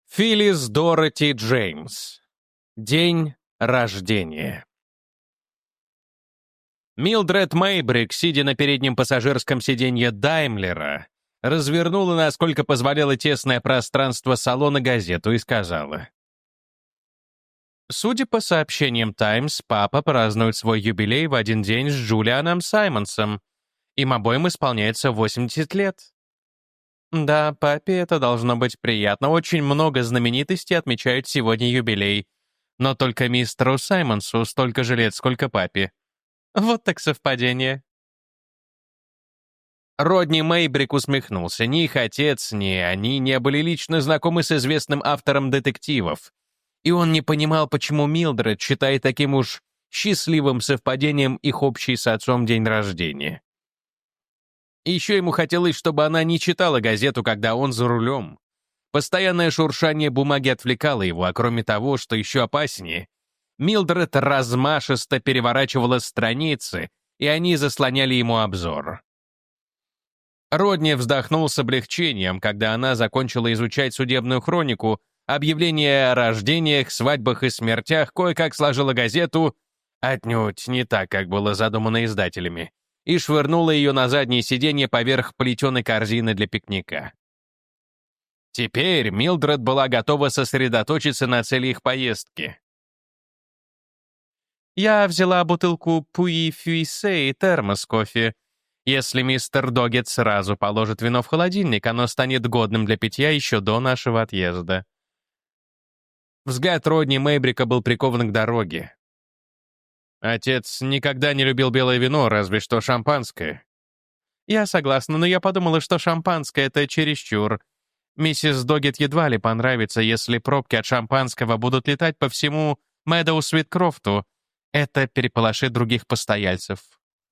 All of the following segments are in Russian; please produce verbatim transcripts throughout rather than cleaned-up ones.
Филлис Дороти Джеймс. День рождения. Милдред Мейбрик, сидя на переднем пассажирском сиденье Даймлера, развернула, насколько позволяло тесное пространство салона, газету и сказала: «Судя по сообщениям «Таймс», папа празднует свой юбилей в один день с Джулианом Саймонсом. Им обоим исполняется восемьдесят лет. Да, папе это должно быть приятно. Очень много знаменитостей отмечают сегодня юбилей. Но только мистеру Саймонсу столько же лет, сколько папе. Вот так совпадение». Родни Мейбрик усмехнулся. Ни их отец, ни они не были лично знакомы с известным автором детективов. И он не понимал, почему Милдред считает таким уж счастливым совпадением их общий с отцом день рождения. И еще ему хотелось, чтобы она не читала газету, когда он за рулем. Постоянное шуршание бумаги отвлекало его, а кроме того, что еще опаснее, Милдред размашисто переворачивала страницы, и они заслоняли ему обзор. Родни вздохнул с облегчением, когда она закончила изучать судебную хронику, объявления о рождениях, свадьбах и смертях, кое-как сложила газету, отнюдь не так, как было задумано издателями, и швырнула ее на заднее сиденье поверх плетеной корзины для пикника. Теперь Милдред была готова сосредоточиться на цели их поездки. «Я взяла бутылку Пуи-Фюйсе и термос кофе. Если мистер Догет сразу положит вино в холодильник, оно станет годным для питья еще до нашего отъезда». Взгляд Родни Мейбрика был прикован к дороге. «Отец никогда не любил белое вино, разве что шампанское». «Я согласна, но я подумала, что шампанское — это чересчур. Миссис Догет едва ли понравится, если пробки от шампанского будут летать по всему Мэдоу-Свиткрофту. Это переполошит других постояльцев».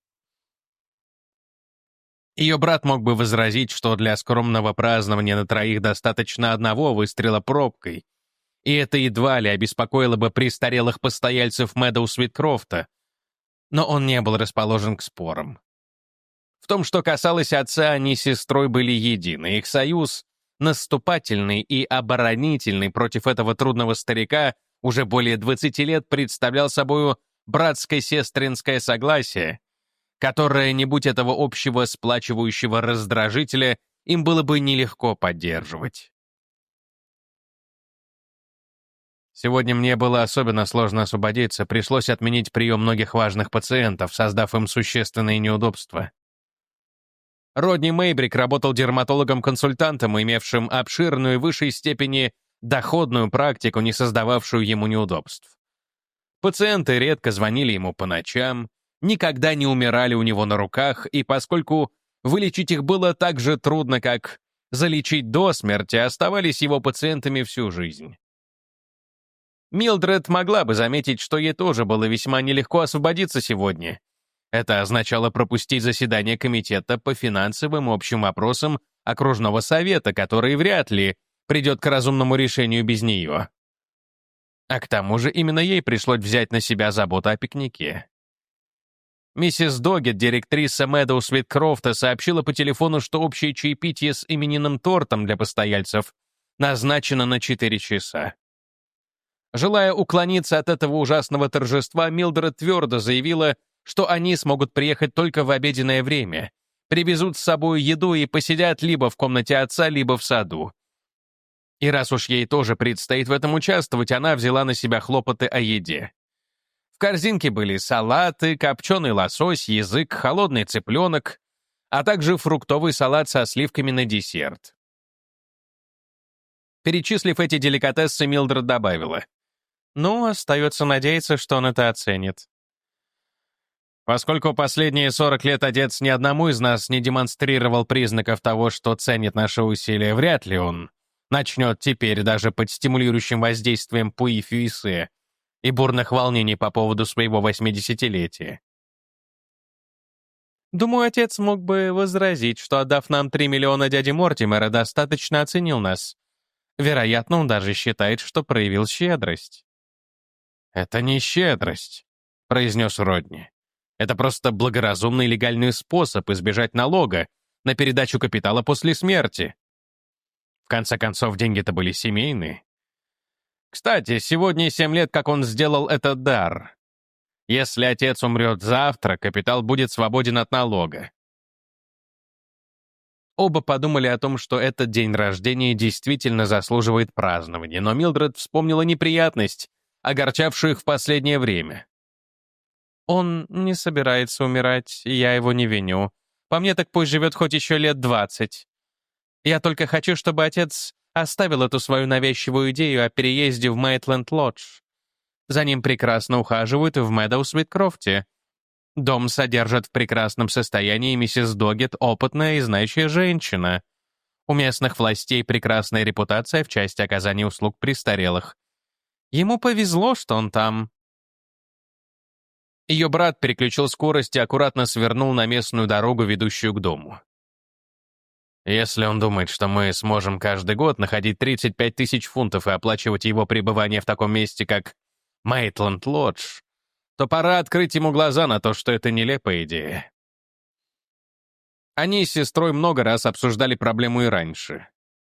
Ее брат мог бы возразить, что для скромного празднования на троих достаточно одного выстрела пробкой, и это едва ли обеспокоило бы престарелых постояльцев Мэдоу-Свиткрофта, но он не был расположен к спорам. В том, что касалось отца, они с сестрой были едины. Их союз, наступательный и оборонительный против этого трудного старика, уже более двадцати лет представлял собою братско-сестринское согласие, которое, не будь этого общего сплачивающего раздражителя, им было бы нелегко поддерживать. Сегодня мне было особенно сложно освободиться, пришлось отменить прием многих важных пациентов, создав им существенные неудобства. Родни Мейбрик работал дерматологом-консультантом, имевшим обширную и в высшей степени доходную практику, не создававшую ему неудобств. Пациенты редко звонили ему по ночам, никогда не умирали у него на руках, и поскольку вылечить их было так же трудно, как залечить до смерти, оставались его пациентами всю жизнь. Милдред могла бы заметить, что ей тоже было весьма нелегко освободиться сегодня. Это означало пропустить заседание комитета по финансовым общим вопросам окружного совета, который вряд ли придет к разумному решению без нее. А к тому же именно ей пришлось взять на себя заботу о пикнике. Миссис Догет, директриса Мэдоу-Свиткрофта, сообщила по телефону, что общее чаепитие с именинным тортом для постояльцев назначено на четыре часа. Желая уклониться от этого ужасного торжества, Милдред твердо заявила, что они смогут приехать только в обеденное время, привезут с собой еду и посидят либо в комнате отца, либо в саду. И раз уж ей тоже предстоит в этом участвовать, она взяла на себя хлопоты о еде. В корзинке были салаты, копченый лосось, язык, холодный цыпленок, а также фруктовый салат со сливками на десерт. Перечислив эти деликатесы, Милдред добавила: «Ну, остается надеяться, что он это оценит». Поскольку последние сорок лет отец ни одному из нас не демонстрировал признаков того, что ценит наши усилия, вряд ли он начнет теперь даже под стимулирующим воздействием Пуи-Фюйсе и бурных волнений по поводу своего восьмидесятилетия. Думаю, отец мог бы возразить, что, отдав нам три миллиона дяди Мортимера, достаточно оценил нас. Вероятно, он даже считает, что проявил щедрость. «Это не щедрость», — произнес Родни. «Это просто благоразумный легальный способ избежать налога на передачу капитала после смерти. В конце концов, деньги-то были семейные. Кстати, сегодня семь лет, как он сделал этот дар. Если отец умрет завтра, капитал будет свободен от налога. Оба подумали о том, что этот день рождения действительно заслуживает празднования, но Милдред вспомнила неприятность, огорчавшую их в последнее время. «Он не собирается умирать, и я его не виню. По мне так пусть живет хоть еще лет двадцать. Я только хочу, чтобы отец оставил эту свою навязчивую идею о переезде в Мейтленд-Лодж. За ним прекрасно ухаживают и в Медоуз-Уиткрофте. Дом содержат в прекрасном состоянии миссис Доггет, опытная и знающая женщина. У местных властей прекрасная репутация в части оказания услуг престарелых. Ему повезло, что он там». Ее брат переключил скорость и аккуратно свернул на местную дорогу, ведущую к дому. «Если он думает, что мы сможем каждый год находить тридцать пять тысяч фунтов и оплачивать его пребывание в таком месте, как Мейтленд-Лодж, то пора открыть ему глаза на то, что это нелепая идея». Они с сестрой много раз обсуждали проблему и раньше.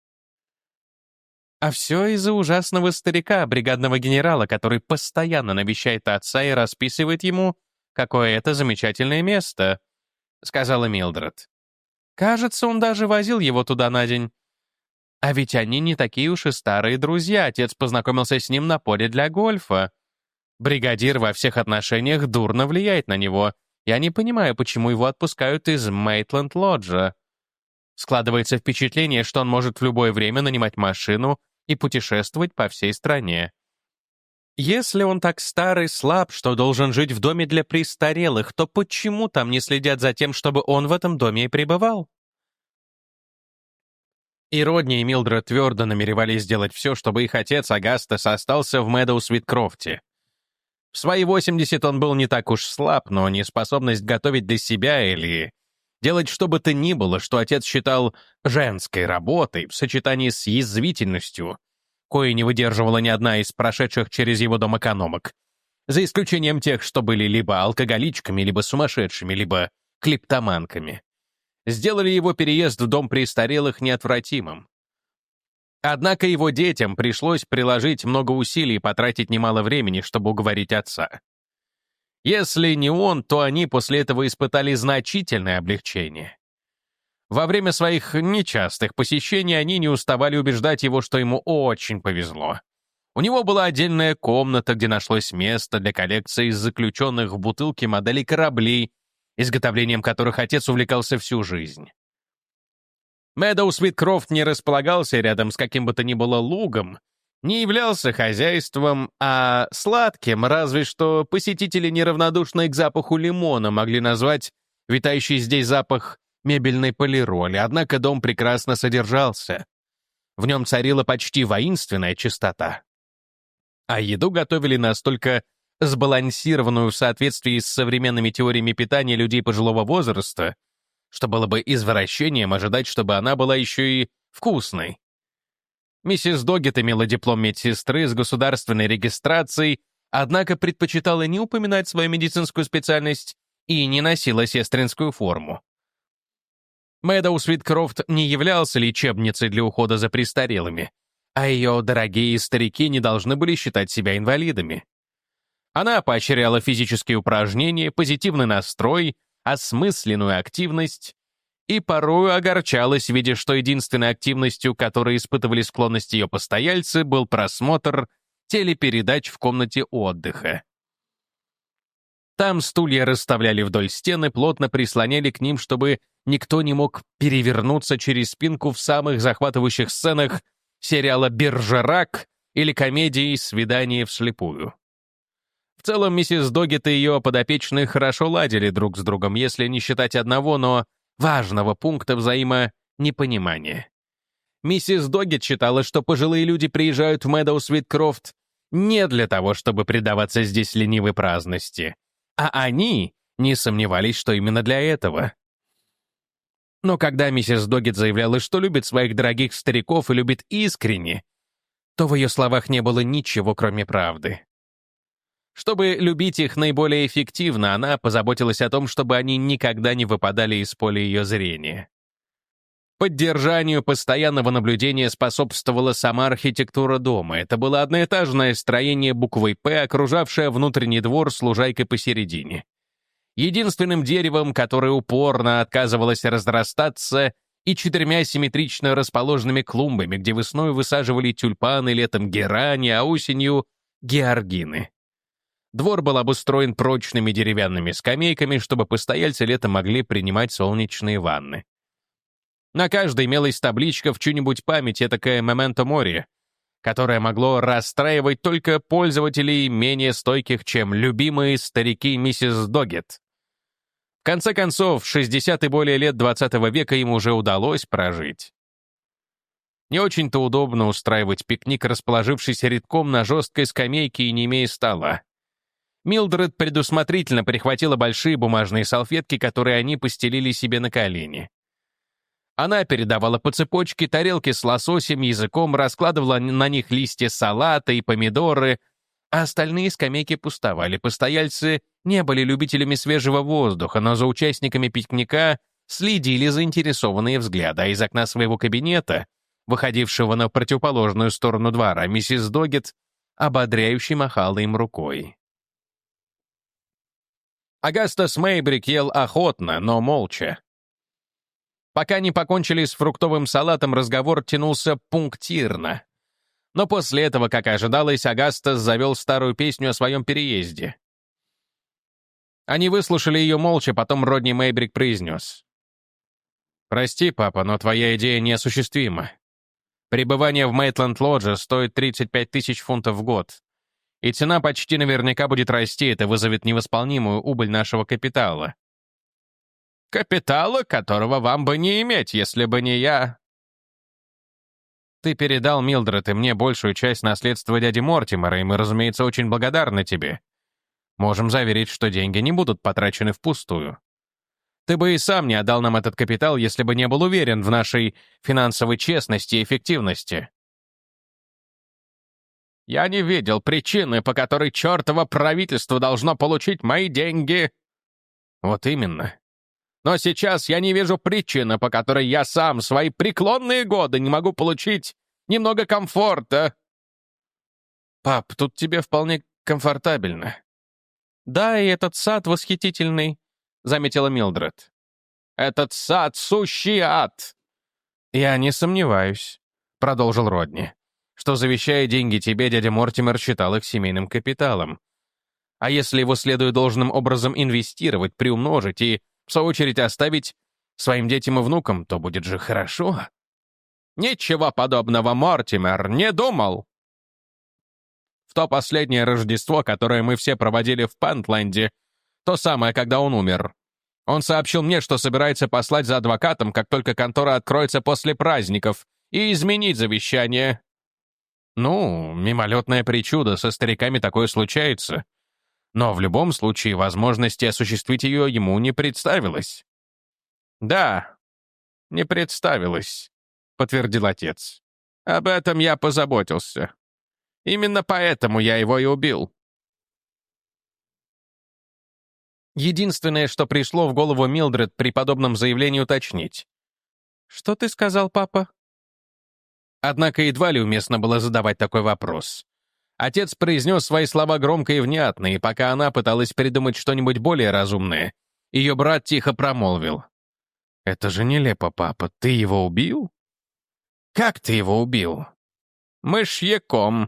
А все из-за ужасного старика, бригадного генерала, который постоянно навещает отца и расписывает ему, какое это замечательное место, — сказала Милдред. Кажется, он даже возил его туда на день. А ведь они не такие уж и старые друзья, отец познакомился с ним на поле для гольфа. Бригадир во всех отношениях дурно влияет на него. Я не понимаю, почему его отпускают из Мейтленд-Лоджа. Складывается впечатление, что он может в любое время нанимать машину и путешествовать по всей стране. Если он так стар и слаб, что должен жить в доме для престарелых, то почему там не следят за тем, чтобы он в этом доме и пребывал? И Родни, и Милдред твердо намеревались сделать все, чтобы их отец Агастес остался в Медоуз-Уиткрофте. В свои восемьдесят он был не так уж слаб, но неспособность готовить для себя или делать что бы то ни было, что отец считал женской работой, в сочетании с язвительностью, кое не выдерживала ни одна из прошедших через его дом экономок, за исключением тех, что были либо алкоголичками, либо сумасшедшими, либо клептоманками, сделали его переезд в дом престарелых неотвратимым. Однако его детям пришлось приложить много усилий и потратить немало времени, чтобы уговорить отца. Если не он, то они после этого испытали значительное облегчение. Во время своих нечастых посещений они не уставали убеждать его, что ему очень повезло. У него была отдельная комната, где нашлось место для коллекции из заключенных в бутылки моделей кораблей, изготовлением которых отец увлекался всю жизнь. Медоуз-Уиткрофт не располагался рядом с каким бы то ни было лугом, не являлся хозяйством, а сладким, разве что посетители, неравнодушные к запаху лимона, могли назвать витающий здесь запах мебельной полироли, однако дом прекрасно содержался. В нем царила почти воинственная чистота. А еду готовили настолько сбалансированную в соответствии с современными теориями питания людей пожилого возраста, что было бы извращением ожидать, чтобы она была еще и вкусной. Миссис Доггет имела диплом медсестры с государственной регистрацией, однако предпочитала не упоминать свою медицинскую специальность и не носила сестринскую форму. Медоуз-Уиткрофт не являлся лечебницей для ухода за престарелыми, а ее дорогие старики не должны были считать себя инвалидами. Она поощряла физические упражнения, позитивный настрой, осмысленную активность и порою огорчалась, видя, что единственной активностью, которой испытывали склонность ее постояльцы, был просмотр телепередач в комнате отдыха. Там стулья расставляли вдоль стены, плотно прислоняли к ним, чтобы никто не мог перевернуться через спинку в самых захватывающих сценах сериала «Бержерак» или комедии «Свидание вслепую». В целом, миссис Доггет и ее подопечные хорошо ладили друг с другом, если не считать одного, но важного пункта взаимонепонимания. Миссис Доггет считала, что пожилые люди приезжают в Медоуз-Уиткрофт не для того, чтобы предаваться здесь ленивой праздности, а они не сомневались, что именно для этого. Но когда миссис Доггет заявляла, что любит своих дорогих стариков и любит искренне, то в ее словах не было ничего, кроме правды. Чтобы любить их наиболее эффективно, она позаботилась о том, чтобы они никогда не выпадали из поля ее зрения. Поддержанию постоянного наблюдения способствовала сама архитектура дома. Это было одноэтажное строение буквой «П», окружавшее внутренний двор с лужайкой посередине. Единственным деревом, которое упорно отказывалось разрастаться, и четырьмя симметрично расположенными клумбами, где весной высаживали тюльпаны, летом герани, а осенью — георгины. Двор был обустроен прочными деревянными скамейками, чтобы постояльцы летом могли принимать солнечные ванны. На каждой имелась табличка в чью-нибудь память, этакое «Мементо море», которое могло расстраивать только пользователей менее стойких, чем любимые старики миссис Доггет. В конце концов, шестьдесят и более лет двадцатого века им уже удалось прожить. Не очень-то удобно устраивать пикник, расположившись редком на жесткой скамейке и не имея стола. Милдред предусмотрительно прихватила большие бумажные салфетки, которые они постелили себе на колени. Она передавала по цепочке тарелки с лососем, языком, раскладывала на них листья салата и помидоры, а остальные скамейки пустовали. Постояльцы не были любителями свежего воздуха, но за участниками пикника следили заинтересованные взгляды, а из окна своего кабинета, выходившего на противоположную сторону двора, миссис Доггет ободряюще махала им рукой. Агастас Мейбрик ел охотно, но молча. Пока не покончили с фруктовым салатом, разговор тянулся пунктирно. Но после этого, как ожидалось, Агастас завел старую песню о своем переезде. Они выслушали ее молча, потом Родни Мейбрик произнес. «Прости, папа, но твоя идея неосуществима. Пребывание в Мейтленд-Лодже стоит тридцать пять тысяч фунтов в год, и цена почти наверняка будет расти, это вызовет невосполнимую убыль нашего капитала». «Капитала, которого вам бы не иметь, если бы не я». «Ты передал Милдред и мне большую часть наследства дяди Мортимера, и мы, разумеется, очень благодарны тебе. Можем заверить, что деньги не будут потрачены впустую. Ты бы и сам не отдал нам этот капитал, если бы не был уверен в нашей финансовой честности и эффективности». «Я не видел причины, по которой чертово правительство должно получить мои деньги». «Вот именно. Но сейчас я не вижу причины, по которой я сам в свои преклонные годы не могу получить немного комфорта». «Пап, тут тебе вполне комфортабельно». «Да, и этот сад восхитительный», — заметила Милдред. «Этот сад — сущий ад». «Я не сомневаюсь», — продолжил Родни, «что, завещая деньги тебе, дядя Мортимер считал их семейным капиталом. А если его следует должным образом инвестировать, приумножить и, в свою очередь, оставить своим детям и внукам, то будет же хорошо». «Ничего подобного Мортимер не думал». В то последнее Рождество, которое мы все проводили в Пентленде, то самое, когда он умер, он сообщил мне, что собирается послать за адвокатом, как только контора откроется после праздников, и изменить завещание. Ну, мимолетное причуда, со стариками такое случается. Но в любом случае возможности осуществить ее ему не представилось. «Да, не представилось», — подтвердил отец. «Об этом я позаботился. Именно поэтому я его и убил». Единственное, что пришло в голову Милдред при подобном заявлении уточнить. «Что ты сказал, папа?» Однако едва ли уместно было задавать такой вопрос. Отец произнес свои слова громко и внятно, и пока она пыталась придумать что-нибудь более разумное, ее брат тихо промолвил. «Это же нелепо, папа. Ты его убил?» «Как ты его убил?» «Мышьяком».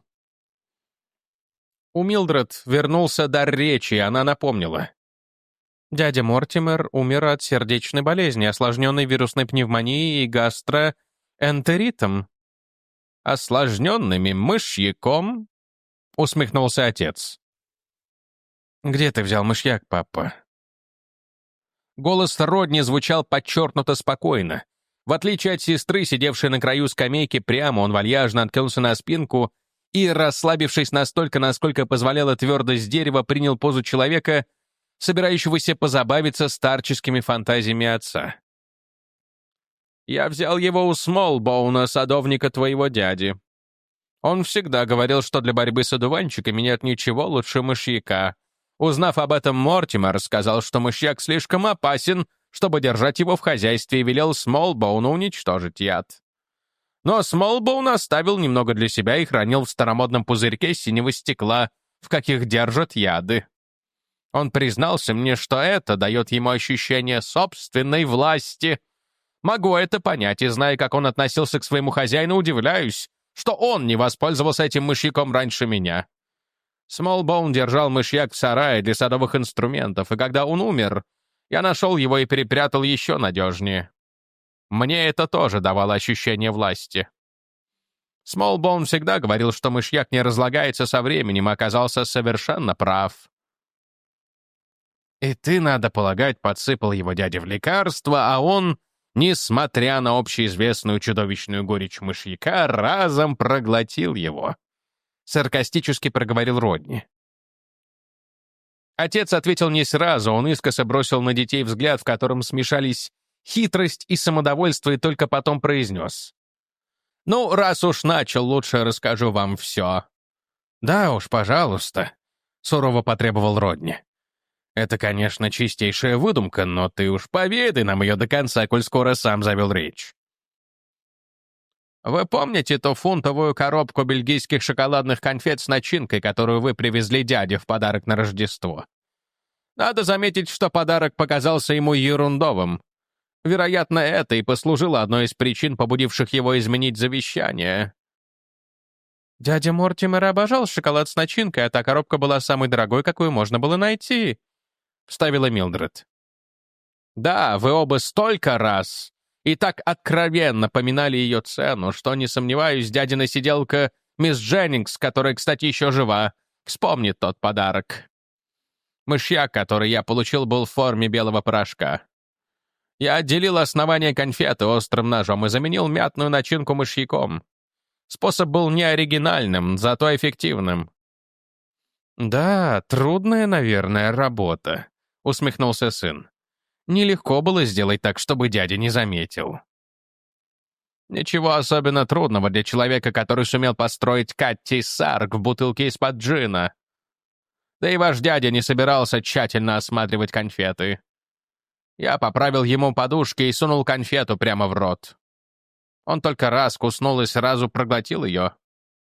У Милдред вернулся дар речи, и она напомнила. «Дядя Мортимер умер от сердечной болезни, осложненной вирусной пневмонией и гастроэнтеритом». «Осложненными мышьяком?» — усмехнулся отец. «Где ты взял мышьяк, папа?» Голос Родни звучал подчеркнуто спокойно. В отличие от сестры, сидевшей на краю скамейки прямо, он вальяжно откинулся на спинку и, расслабившись настолько, насколько позволяла твердость дерева, принял позу человека, собирающегося позабавиться старческими фантазиями отца. «Я взял его у Смолбоуна, садовника твоего дяди. Он всегда говорил, что для борьбы с одуванчиками нет ничего лучше мышьяка. Узнав об этом, Мортимер сказал, что мышьяк слишком опасен, чтобы держать его в хозяйстве, и велел Смолбоуну уничтожить яд. Но Смолбоун оставил немного для себя и хранил в старомодном пузырьке синего стекла, в каких держат яды. Он признался мне, что это дает ему ощущение собственной власти. Могу это понять, и зная, как он относился к своему хозяину, удивляюсь, что он не воспользовался этим мышьяком раньше меня. Смолбоун держал мышьяк в сарае для садовых инструментов, и когда он умер, я нашел его и перепрятал еще надежнее. Мне это тоже давало ощущение власти. Смолбоун всегда говорил, что мышьяк не разлагается со временем, и оказался совершенно прав. И ты, надо полагать, подсыпал его дяде в лекарство, а он, несмотря на общеизвестную чудовищную горечь мышьяка, разом проглотил его. Саркастически проговорил Родни. Отец ответил не сразу, он искоса бросил на детей взгляд, в котором смешались хитрость и самодовольство, и только потом произнес. «Ну, раз уж начал, лучше расскажу вам все». «Да уж, пожалуйста», — сурово потребовал Родни. «Это, конечно, чистейшая выдумка, но ты уж поведай нам ее до конца, коль скоро сам завел речь». «Вы помните ту фунтовую коробку бельгийских шоколадных конфет с начинкой, которую вы привезли дяде в подарок на Рождество? Надо заметить, что подарок показался ему ерундовым. Вероятно, это и послужило одной из причин, побудивших его изменить завещание». «Дядя Мортимер обожал шоколад с начинкой, а та коробка была самой дорогой, какую можно было найти», — вставила Милдред. «Да, вы оба столько раз и так откровенно поминали ее цену, что, не сомневаюсь, дядина сиделка мисс Дженнингс, которая, кстати, еще жива, вспомнит тот подарок. Мышьяк, который я получил, был в форме белого порошка. Я отделил основание конфеты острым ножом и заменил мятную начинку мышьяком. Способ был не оригинальным, зато эффективным». «Да, трудная, наверное, работа», — усмехнулся сын. «Нелегко было сделать так, чтобы дядя не заметил». «Ничего особенно трудного для человека, который сумел построить Катти Сарк в бутылке из-под джина. Да и ваш дядя не собирался тщательно осматривать конфеты. Я поправил ему подушки и сунул конфету прямо в рот. Он только раз куснул и сразу проглотил ее».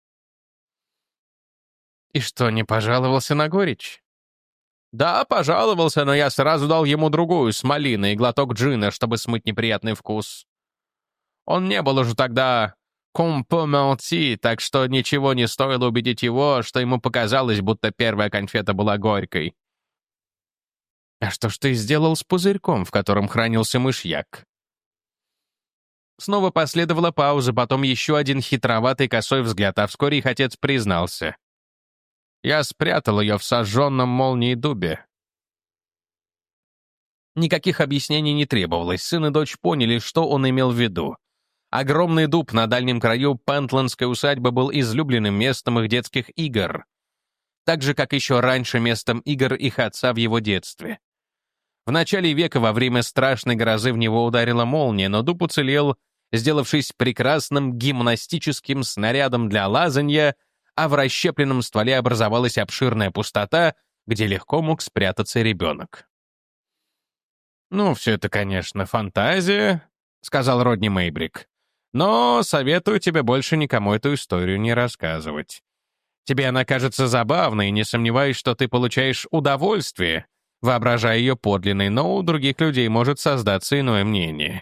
«И что, не пожаловался на горечь?» «Да, пожаловался, но я сразу дал ему другую с малиной и глоток джина, чтобы смыть неприятный вкус. Он не был уже тогда компоменти, так что ничего не стоило убедить его, что ему показалось, будто первая конфета была горькой». «А что ж ты сделал с пузырьком, в котором хранился мышьяк?» Снова последовала пауза, потом еще один хитроватый косой взгляд, а вскоре их отец признался. «Я спрятал ее в сожженном молнией дубе». Никаких объяснений не требовалось, сын и дочь поняли, что он имел в виду. Огромный дуб на дальнем краю Пентландской усадьбы был излюбленным местом их детских игр, так же, как еще раньше местом игр их отца в его детстве. В начале века во время страшной грозы в него ударила молния, но дуб уцелел, сделавшись прекрасным гимнастическим снарядом для лазанья, а в расщепленном стволе образовалась обширная пустота, где легко мог спрятаться ребенок. «Ну, все это, конечно, фантазия», — сказал Родни Мейбрик. «Но советую тебе больше никому эту историю не рассказывать. Тебе она кажется забавной, и не сомневаюсь, что ты получаешь удовольствие, воображая ее подлинной, но у других людей может создаться иное мнение».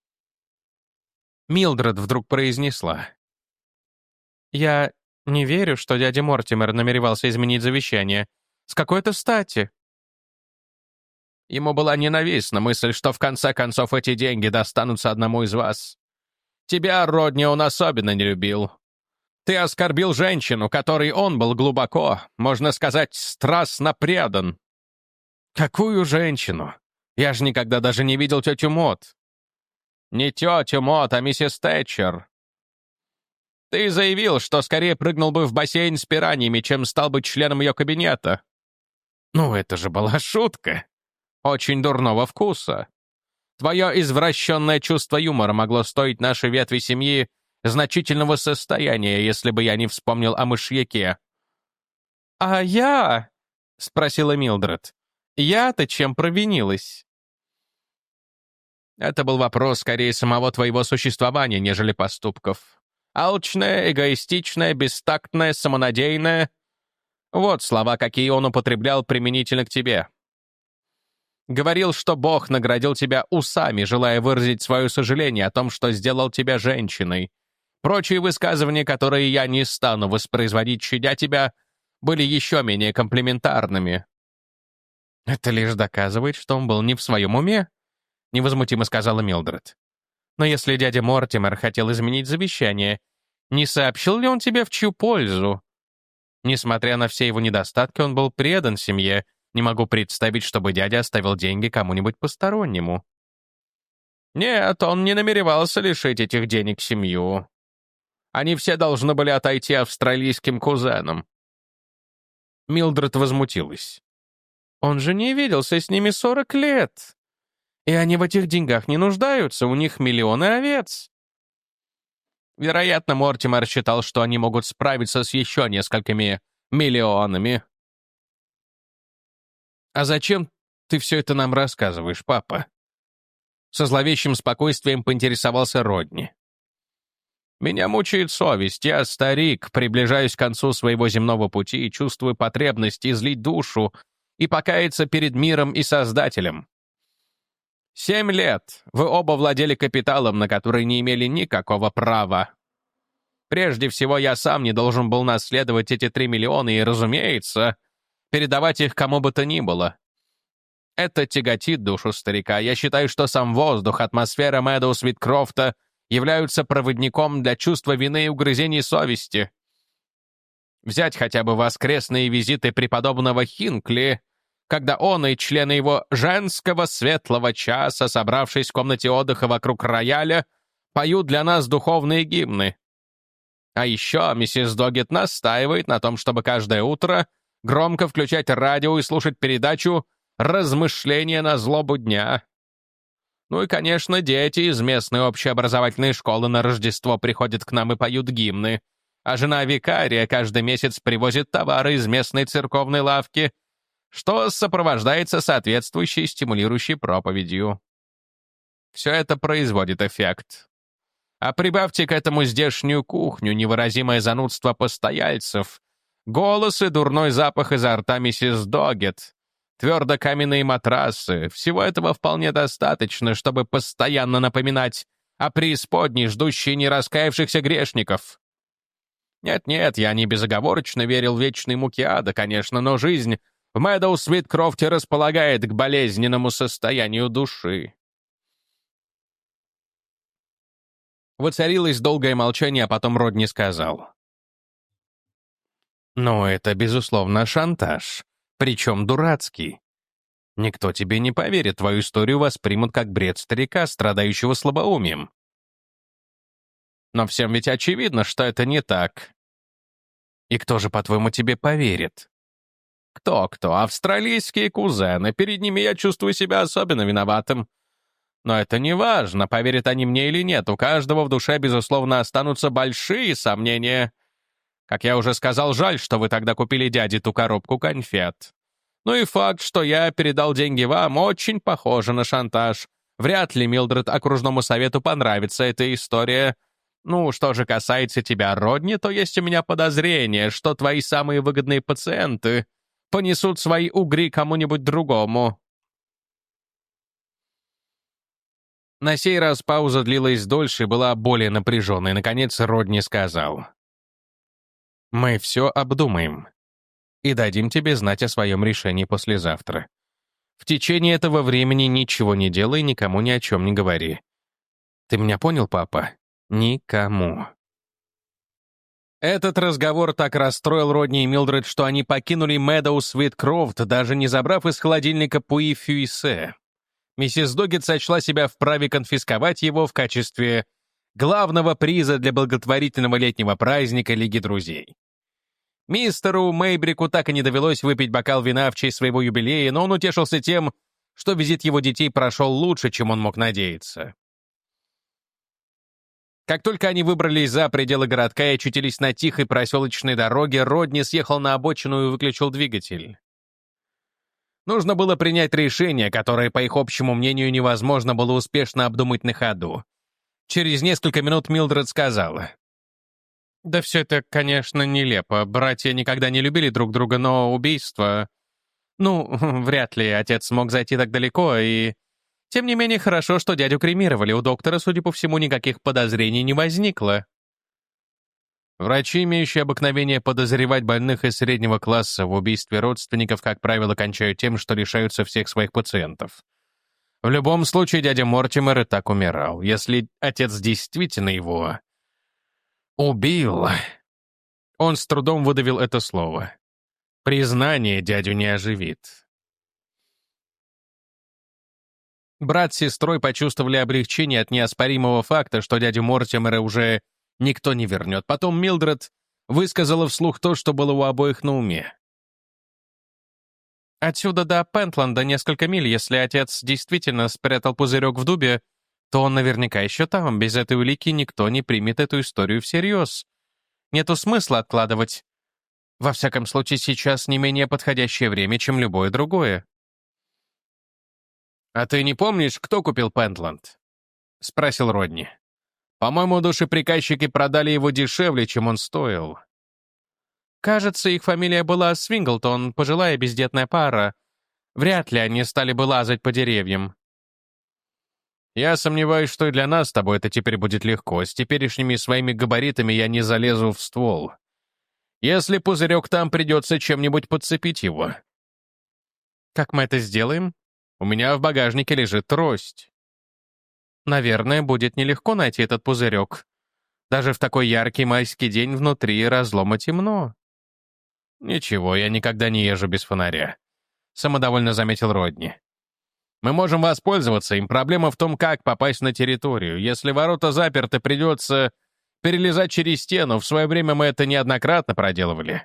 Милдред вдруг произнесла. «Я не верю, что дядя Мортимер намеревался изменить завещание. С какой-то стати?» «Ему была ненавистна мысль, что в конце концов эти деньги достанутся одному из вас. Тебя, Родни, он особенно не любил. Ты оскорбил женщину, которой он был глубоко, можно сказать, страстно предан». «Какую женщину? Я же никогда даже не видел тетю Мот». «Не тетю Мот, а миссис Тэтчер. Ты заявил, что скорее прыгнул бы в бассейн с пираньями, чем стал бы членом ее кабинета». «Ну, это же была шутка. Очень дурного вкуса. Твое извращенное чувство юмора могло стоить нашей ветви семьи значительного состояния, если бы я не вспомнил о мышьяке». «А я?» — спросила Милдред. «Я-то чем провинилась?» Это был вопрос скорее самого твоего существования, нежели поступков. Алчное, эгоистичное, бестактное, самонадеянное — вот слова, какие он употреблял применительно к тебе. Говорил, что Бог наградил тебя усами, желая выразить свое сожаление о том, что сделал тебя женщиной. Прочие высказывания, которые я не стану воспроизводить, щадя тебя, были еще менее комплиментарными. «Это лишь доказывает, что он был не в своем уме», — невозмутимо сказала Милдред. «Но если дядя Мортимер хотел изменить завещание, не сообщил ли он тебе в чью пользу? Несмотря на все его недостатки, он был предан семье. Не могу представить, чтобы дядя оставил деньги кому-нибудь постороннему». «Нет, он не намеревался лишить этих денег семью. Они все должны были отойти австралийским кузенам». Милдред возмутилась. «Он же не виделся с ними сорок лет. И они в этих деньгах не нуждаются, у них миллионы овец». Вероятно, Мортимер считал, что они могут справиться с еще несколькими миллионами. «А зачем ты все это нам рассказываешь, папа?» Со зловещим спокойствием поинтересовался Родни. «Меня мучает совесть. Я старик, приближаюсь к концу своего земного пути и чувствую потребность излить душу и покаяться перед миром и Создателем. Семь лет вы оба владели капиталом, на который не имели никакого права. Прежде всего, я сам не должен был наследовать эти три миллиона и, разумеется, передавать их кому бы то ни было. Это тяготит душу старика. Я считаю, что сам воздух, атмосфера Мэдоуз Уиткрофта являются проводником для чувства вины и угрызений совести. Взять хотя бы воскресные визиты преподобного Хинкли, когда он и члены его женского светлого часа, собравшись в комнате отдыха вокруг рояля, поют для нас духовные гимны. А еще миссис Доггет настаивает на том, чтобы каждое утро громко включать радио и слушать передачу «Размышления на злобу дня». Ну и, конечно, дети из местной общеобразовательной школы на Рождество приходят к нам и поют гимны, а жена викария каждый месяц привозит товары из местной церковной лавки, что сопровождается соответствующей стимулирующей проповедью. Все это производит эффект. А прибавьте к этому здешнюю кухню, невыразимое занудство постояльцев, голос и дурной запах изо рта миссис Доггет, твердокаменные матрасы. Всего этого вполне достаточно, чтобы постоянно напоминать о преисподней, ждущей нераскаявшихся грешников. Нет-нет, я не безоговорочно верил в вечные муки ада, конечно, но жизнь в Мэдоуз Уиткрофте располагает к болезненному состоянию души. Воцарилось долгое молчание, а потом Родни сказал. «Ну, это, безусловно, шантаж, причем дурацкий. Никто тебе не поверит, твою историю воспримут как бред старика, страдающего слабоумием. Но всем ведь очевидно, что это не так. И кто же, по-твоему, тебе поверит? Кто-кто? Австралийские кузены. Перед ними я чувствую себя особенно виноватым. Но это не важно, поверят они мне или нет. У каждого в душе, безусловно, останутся большие сомнения. Как я уже сказал, жаль, что вы тогда купили дяде ту коробку конфет. Ну и факт, что я передал деньги вам, очень похоже на шантаж. Вряд ли, Милдред, окружному совету понравится эта история. Ну, что же касается тебя, Родни, то есть у меня подозрение, что твои самые выгодные пациенты понесут свои угри кому-нибудь другому». На сей раз пауза длилась дольше и была более напряженной. Наконец Родни сказал. «Мы все обдумаем и дадим тебе знать о своем решении послезавтра. В течение этого времени ничего не делай, никому ни о чем не говори. Ты меня понял, папа? Никому». Этот разговор так расстроил Родни и Милдред, что они покинули Мэдоуз Уиткрофт, даже не забрав из холодильника пуи-фюйсе. Миссис Доггет сочла себя вправе конфисковать его в качестве главного приза для благотворительного летнего праздника Лиги друзей. Мистеру Мейбрику так и не довелось выпить бокал вина в честь своего юбилея, но он утешился тем, что визит его детей прошел лучше, чем он мог надеяться. Как только они выбрались за пределы городка и очутились на тихой проселочной дороге, Родни съехал на обочину и выключил двигатель. Нужно было принять решение, которое, по их общему мнению, невозможно было успешно обдумать на ходу. Через несколько минут Милдред сказала: «Да все это, конечно, нелепо. Братья никогда не любили друг друга, но убийство... Ну, вряд ли отец смог зайти так далеко, и... Тем не менее, хорошо, что дядю кремировали. У доктора, судя по всему, никаких подозрений не возникло». Врачи, имеющие обыкновение подозревать больных из среднего класса в убийстве родственников, как правило, кончают тем, что лишаются всех своих пациентов. В любом случае, дядя Мортимер и так умирал. Если отец действительно его убил... Он с трудом выдавил это слово. Признание дядю не оживит. Брат с сестрой почувствовали облегчение от неоспоримого факта, что дядю Мортимера уже никто не вернет. Потом Милдред высказала вслух то, что было у обоих на уме. «Отсюда до Пентланда несколько миль. Если отец действительно спрятал пузырек в дубе, то он наверняка еще там. Без этой улики никто не примет эту историю всерьез. Нету смысла откладывать. Во всяком случае, сейчас не менее подходящее время, чем любое другое». «А ты не помнишь, кто купил Пентланд?» — спросил Родни. «По-моему, душеприказчики продали его дешевле, чем он стоил». «Кажется, их фамилия была Свинглтон, пожилая бездетная пара. Вряд ли они стали бы лазать по деревьям». «Я сомневаюсь, что и для нас с тобой это теперь будет легко. С теперешними своими габаритами я не залезу в ствол. Если пузырек там, придется чем-нибудь подцепить его». «Как мы это сделаем?» «У меня в багажнике лежит трость». «Наверное, будет нелегко найти этот пузырек. Даже в такой яркий майский день внутри разлома темно». «Ничего, я никогда не езжу без фонаря», — самодовольно заметил Родни. «Мы можем воспользоваться им. Проблема в том, как попасть на территорию. Если ворота заперты, придется перелезать через стену. В свое время мы это неоднократно проделывали».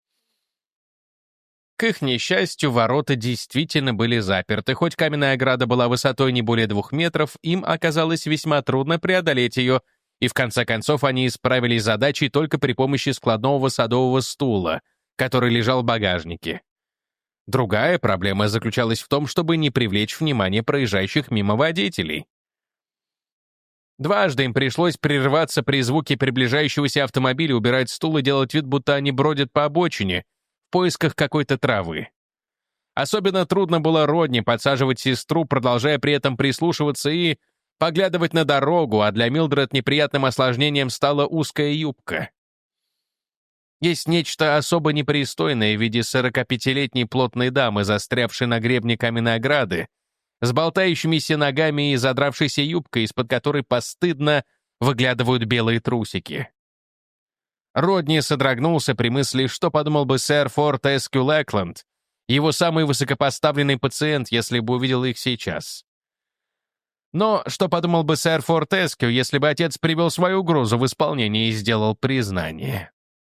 К их несчастью, ворота действительно были заперты. Хоть каменная ограда была высотой не более двух метров, им оказалось весьма трудно преодолеть ее, и в конце концов они справились с задачей только при помощи складного садового стула, который лежал в багажнике. Другая проблема заключалась в том, чтобы не привлечь внимание проезжающих мимо водителей. Дважды им пришлось прерваться при звуке приближающегося автомобиля, убирать стул и делать вид, будто они бродят по обочине, в поисках какой-то травы. Особенно трудно было Родни подсаживать сестру, продолжая при этом прислушиваться и поглядывать на дорогу, а для Милдред неприятным осложнением стала узкая юбка. Есть нечто особо непристойное в виде сорокапятилетней плотной дамы, застрявшей на гребне каменной ограды, с болтающимися ногами и задравшейся юбкой, из-под которой постыдно выглядывают белые трусики. Родни содрогнулся при мысли, что подумал бы сэр Форд Эскью Лэкленд, его самый высокопоставленный пациент, если бы увидел их сейчас. Но что подумал бы сэр Форд Эскью, если бы отец привел свою угрозу в исполнение и сделал признание?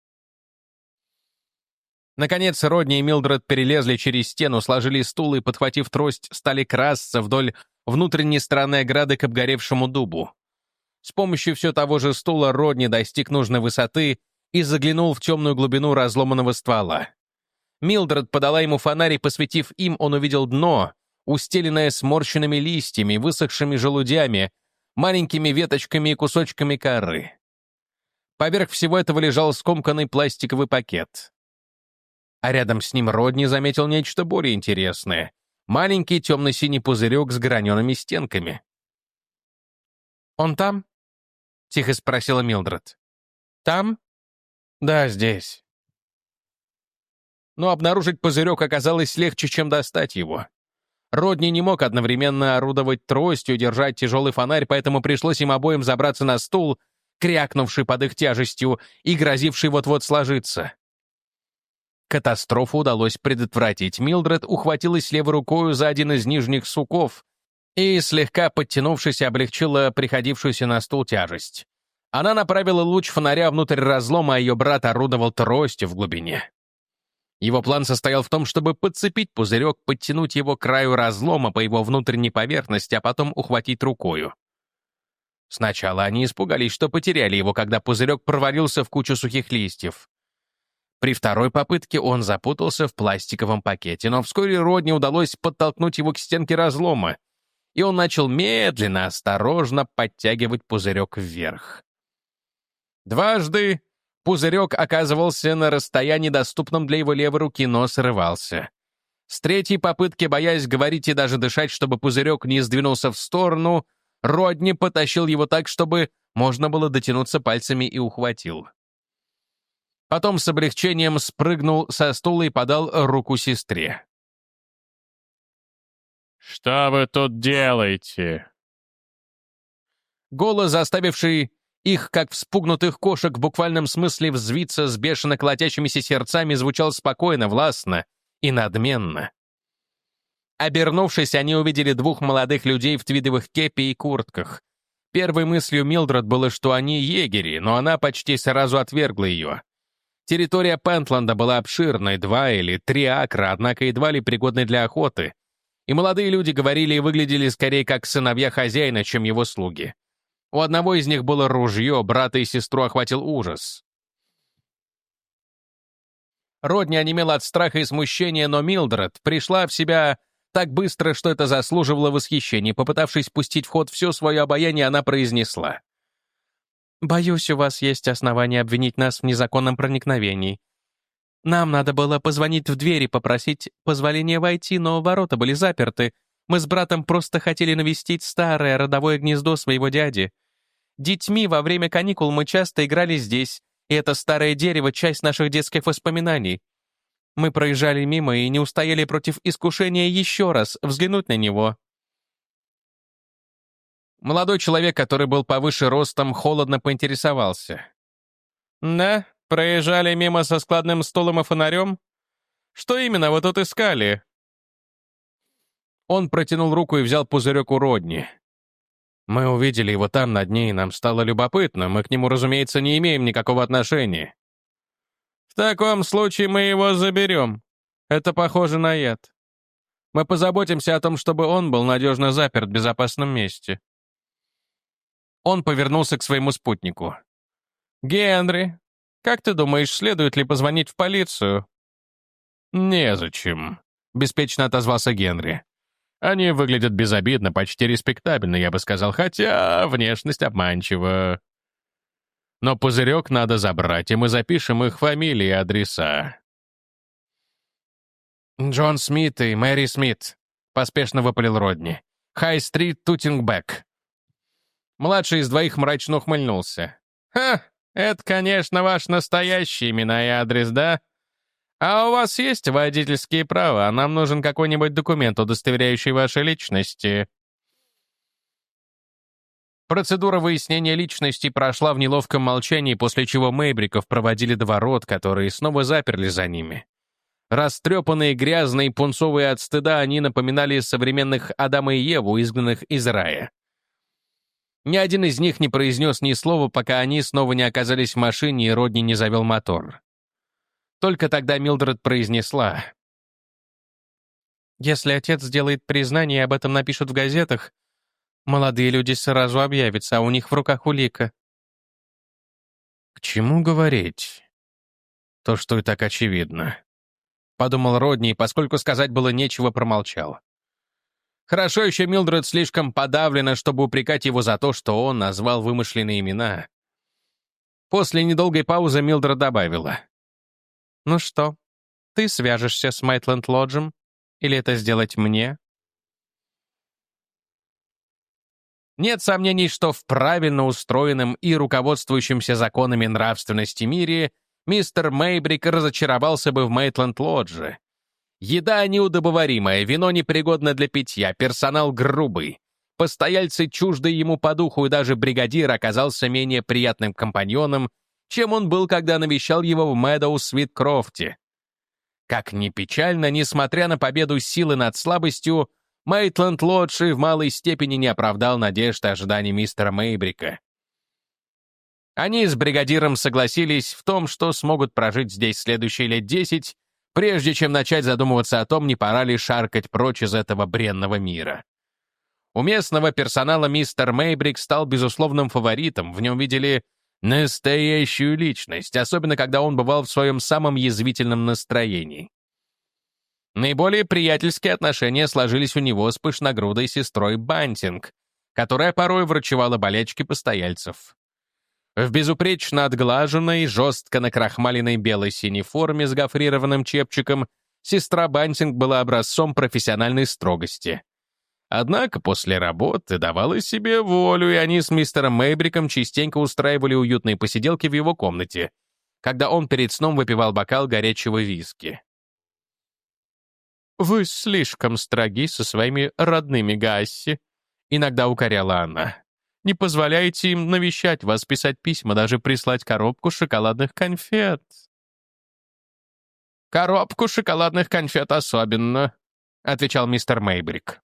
Наконец, Родни и Милдред перелезли через стену, сложили стул и, подхватив трость, стали красться вдоль внутренней стороны ограды к обгоревшему дубу. С помощью все того же стула Родни достиг нужной высоты и заглянул в темную глубину разломанного ствола. Милдред подала ему фонарь, и, посветив им, он увидел дно, устеленное сморщенными листьями, высохшими желудями, маленькими веточками и кусочками коры. Поверх всего этого лежал скомканный пластиковый пакет. А рядом с ним Родни заметил нечто более интересное — маленький темно-синий пузырек с гранеными стенками. «Он там?» — тихо спросила Милдред. «Там?» «Да, здесь». Но обнаружить пузырек оказалось легче, чем достать его. Родни не мог одновременно орудовать тростью, держать тяжелый фонарь, поэтому пришлось им обоим забраться на стул, крякнувший под их тяжестью и грозивший вот-вот сложиться. Катастрофу удалось предотвратить. Милдред ухватилась левой рукою за один из нижних суков и, слегка подтянувшись, облегчила приходившуюся на стул тяжесть. Она направила луч фонаря внутрь разлома, а ее брат орудовал тростью в глубине. Его план состоял в том, чтобы подцепить пузырек, подтянуть его к краю разлома по его внутренней поверхности, а потом ухватить рукою. Сначала они испугались, что потеряли его, когда пузырек провалился в кучу сухих листьев. При второй попытке он запутался в пластиковом пакете, но вскоре Родни удалось подтолкнуть его к стенке разлома, и он начал медленно, осторожно подтягивать пузырек вверх. Дважды пузырек оказывался на расстоянии, доступном для его левой руки, но срывался. С третьей попытки, боясь говорить и даже дышать, чтобы пузырек не сдвинулся в сторону, Родни потащил его так, чтобы можно было дотянуться пальцами, и ухватил. Потом с облегчением спрыгнул со стула и подал руку сестре. «Что вы тут делаете?» Голос, заставивший их, как вспугнутых кошек, в буквальном смысле взвиться с бешено колотящимися сердцами, звучал спокойно, властно и надменно. Обернувшись, они увидели двух молодых людей в твидовых кепи и куртках. Первой мыслью Милдред было, что они егери, но она почти сразу отвергла ее. Территория Пентленда была обширной, два или три акра, однако едва ли пригодной для охоты, и молодые люди говорили и выглядели скорее как сыновья хозяина, чем его слуги. У одного из них было ружье, брата и сестру охватил ужас. Родни онемела от страха и смущения, но Милдред пришла в себя так быстро, что это заслуживало восхищения. Попытавшись пустить в ход все свое обаяние, она произнесла: «Боюсь, у вас есть основания обвинить нас в незаконном проникновении. Нам надо было позвонить в дверь и попросить позволения войти, но ворота были заперты. Мы с братом просто хотели навестить старое родовое гнездо своего дяди. Детьми во время каникул мы часто играли здесь, и это старое дерево — часть наших детских воспоминаний. Мы проезжали мимо и не устояли против искушения еще раз взглянуть на него». Молодой человек, который был повыше ростом, холодно поинтересовался: «Да, проезжали мимо со складным стулом и фонарем? Что именно вы тут искали?» Он протянул руку и взял пузырек у Родни. «Мы увидели его там на дне, и нам стало любопытно. Мы к нему, разумеется, не имеем никакого отношения». «В таком случае мы его заберем. Это похоже на яд. Мы позаботимся о том, чтобы он был надежно заперт в безопасном месте». Он повернулся к своему спутнику. «Генри, как ты думаешь, следует ли позвонить в полицию?» «Незачем», — беспечно отозвался Генри. «Они выглядят безобидно, почти респектабельно, я бы сказал, хотя внешность обманчива. Но пузырек надо забрать, и мы запишем их фамилии и адреса». «Джон Смит и Мэри Смит», — поспешно выпалил Родни. «Хай-стрит, Тутингбек». Младший из двоих мрачно ухмыльнулся. «Ха, это, конечно, ваш настоящий имена и адрес, да? А у вас есть водительские права? Нам нужен какой-нибудь документ, удостоверяющий ваши личности». Процедура выяснения личности прошла в неловком молчании, после чего Мейбриков проводили до ворот, которые снова заперли за ними. Растрепанные, грязные, пунцовые от стыда, они напоминали современных Адама и Еву, изгнанных из рая. Ни один из них не произнес ни слова, пока они снова не оказались в машине, и Родни не завел мотор. Только тогда Милдред произнесла: «Если отец сделает признание и об этом напишут в газетах, молодые люди сразу объявятся, а у них в руках улика». «К чему говорить? То, что и так очевидно», — подумал Родни, и поскольку сказать было нечего, промолчал. Хорошо еще Милдред слишком подавлена, чтобы упрекать его за то, что он назвал вымышленные имена. После недолгой паузы Милдред добавила: «Ну что, ты свяжешься с Мейтленд-Лоджем? Или это сделать мне?» Нет сомнений, что в правильно устроенном и руководствующемся законами нравственности мире мистер Мейбрик разочаровался бы в Мейтленд-Лодже. Еда неудобоваримая, вино непригодно для питья, персонал грубый. Постояльцы чужды ему по духу, и даже бригадир оказался менее приятным компаньоном, чем он был, когда навещал его в Мэдоу-Свит-Крофте. Как ни печально, несмотря на победу силы над слабостью, Мейтленд-Лодж в малой степени не оправдал надежд и ожиданий мистера Мейбрика. Они с бригадиром согласились в том, что смогут прожить здесь следующие лет десять, прежде чем начать задумываться о том, не пора ли шаркать прочь из этого бренного мира. У местного персонала мистер Мейбрик стал безусловным фаворитом, в нем видели Настоящую личность, особенно когда он бывал в своем самом язвительном настроении. Наиболее приятельские отношения сложились у него с пышногрудой сестрой Бантинг, которая порой врачевала болячки постояльцев. В безупречно отглаженной, жестко накрахмаленной бело-синей форме с гофрированным чепчиком сестра Бантинг была образцом профессиональной строгости. Однако после работы давала себе волю, и они с мистером Мейбриком частенько устраивали уютные посиделки в его комнате, когда он перед сном выпивал бокал горячего виски. «Вы слишком строги со своими родными, Гасси», — иногда укоряла она. «Не позволяйте им навещать вас, писать письма, даже прислать коробку шоколадных конфет». «Коробку шоколадных конфет особенно», — отвечал мистер Мейбрик.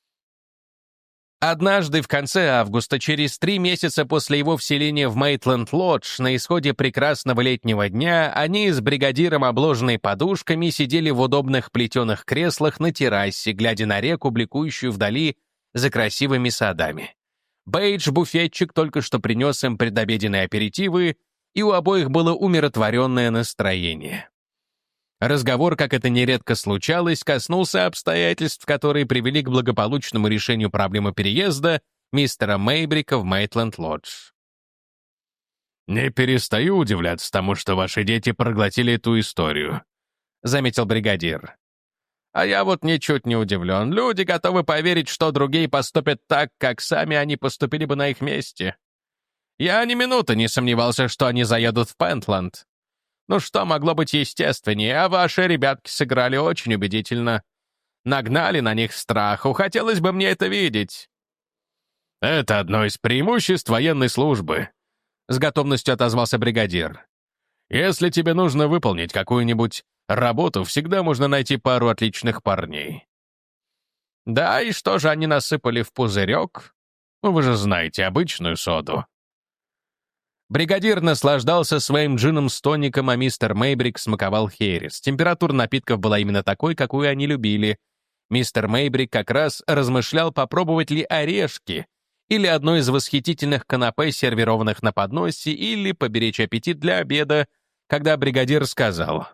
Однажды в конце августа, через три месяца после его вселения в Мейтленд-Лодж, на исходе прекрасного летнего дня, они с бригадиром, обложенные подушками, сидели в удобных плетеных креслах на террасе, глядя на реку, бликующую вдали за красивыми садами. Бейдж-буфетчик только что принес им предобеденные аперитивы, и у обоих было умиротворенное настроение. Разговор, как это нередко случалось, коснулся обстоятельств, которые привели к благополучному решению проблемы переезда мистера Мейбрика в Мейтленд-Лодж. «Не перестаю удивляться тому, что ваши дети проглотили эту историю», — заметил бригадир. «А я вот ничуть не удивлен. Люди готовы поверить, что другие поступят так, как сами они поступили бы на их месте. Я ни минуты не сомневался, что они заедут в Пентланд. Ну что могло быть естественнее, а ваши ребятки сыграли очень убедительно. Нагнали на них страху, хотелось бы мне это видеть». «Это одно из преимуществ военной службы», — с готовностью отозвался бригадир. «Если тебе нужно выполнить какую-нибудь работу, всегда можно найти пару отличных парней». «Да, и что же они насыпали в пузырек?» Ну, вы же знаете, обычную соду. Бригадир наслаждался своим джином с тоником, а мистер Мейбрик смаковал херес. Температура напитков была именно такой, какую они любили. Мистер Мейбрик как раз размышлял, попробовать ли орешки, или одно из восхитительных канапе, сервированных на подносе, или поберечь аппетит для обеда, когда бригадир сказал: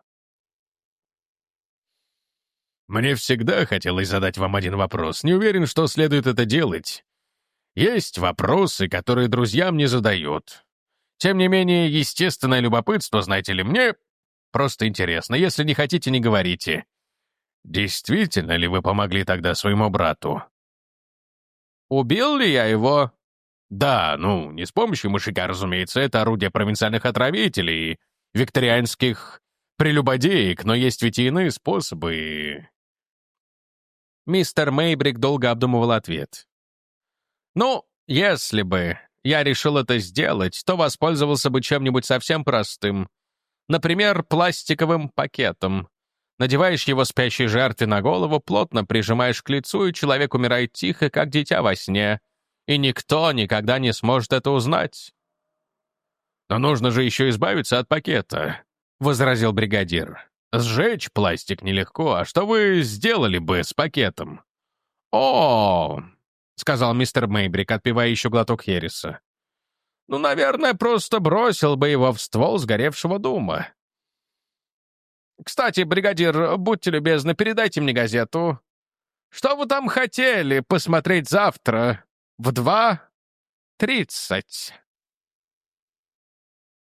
«Мне всегда хотелось задать вам один вопрос. Не уверен, что следует это делать. Есть вопросы, которые друзьям не задают. Тем не менее, естественное любопытство, знаете ли, мне просто интересно. Если не хотите, не говорите. Действительно ли вы помогли тогда своему брату?» «Убил ли я его?» «Да, ну, не с помощью мышьяка, разумеется, это орудие провинциальных отравителей и викторианских прелюбодеек, но есть ведь и иные способы». Мистер Мейбрик долго обдумывал ответ. «Ну, если бы я решил это сделать, то воспользовался бы чем-нибудь совсем простым. Например, пластиковым пакетом. Надеваешь его спящей жертве на голову, плотно прижимаешь к лицу, и человек умирает тихо, как дитя во сне. И никто никогда не сможет это узнать». «Но нужно же еще избавиться от пакета», — возразил бригадир. «Сжечь пластик нелегко, а что вы сделали бы с пакетом?» «О, — сказал мистер Мейбрик, отпивая еще глоток хереса, — ну, наверное, просто бросил бы его в ствол сгоревшего дума. Кстати, бригадир, будьте любезны, передайте мне газету. Что вы там хотели посмотреть завтра в два тридцать?»